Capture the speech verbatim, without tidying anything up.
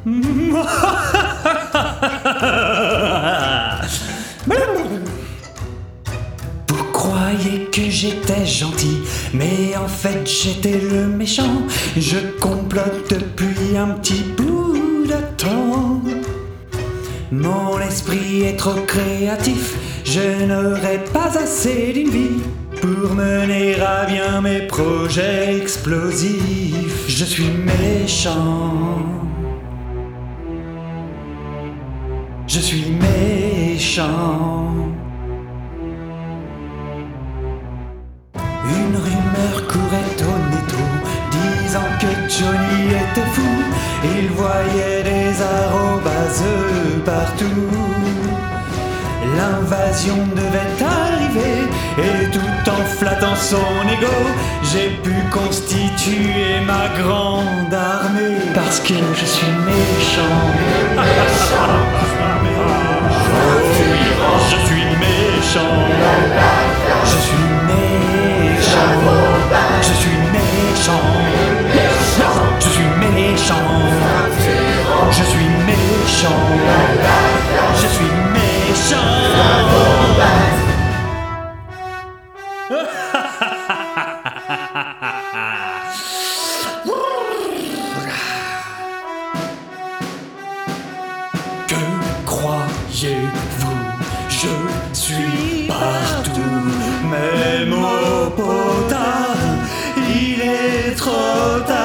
Vous croyez que j'étais gentil, mais en fait j'étais le méchant. Je complote depuis un petit bout de temps. Mon esprit est trop créatif, je n'aurai pas assez d'une vie pour mener à bien mes projets explosifs. Je suis méchant. Je suis méchant. Une rumeur courait au métro, disant que Johnny était fou. Il voyait des arrobases partout. L'invasion devait arriver, et tout en flattant son ego, j'ai pu constituer ma grande armée. Parce que je suis méchant. Je suis méchant. Je suis méchant. Je suis méchant. Je suis méchant. Je suis méchant. Je suis méchant. Que croyez-vous? Je suis partout, même au potard. Il est trop tard.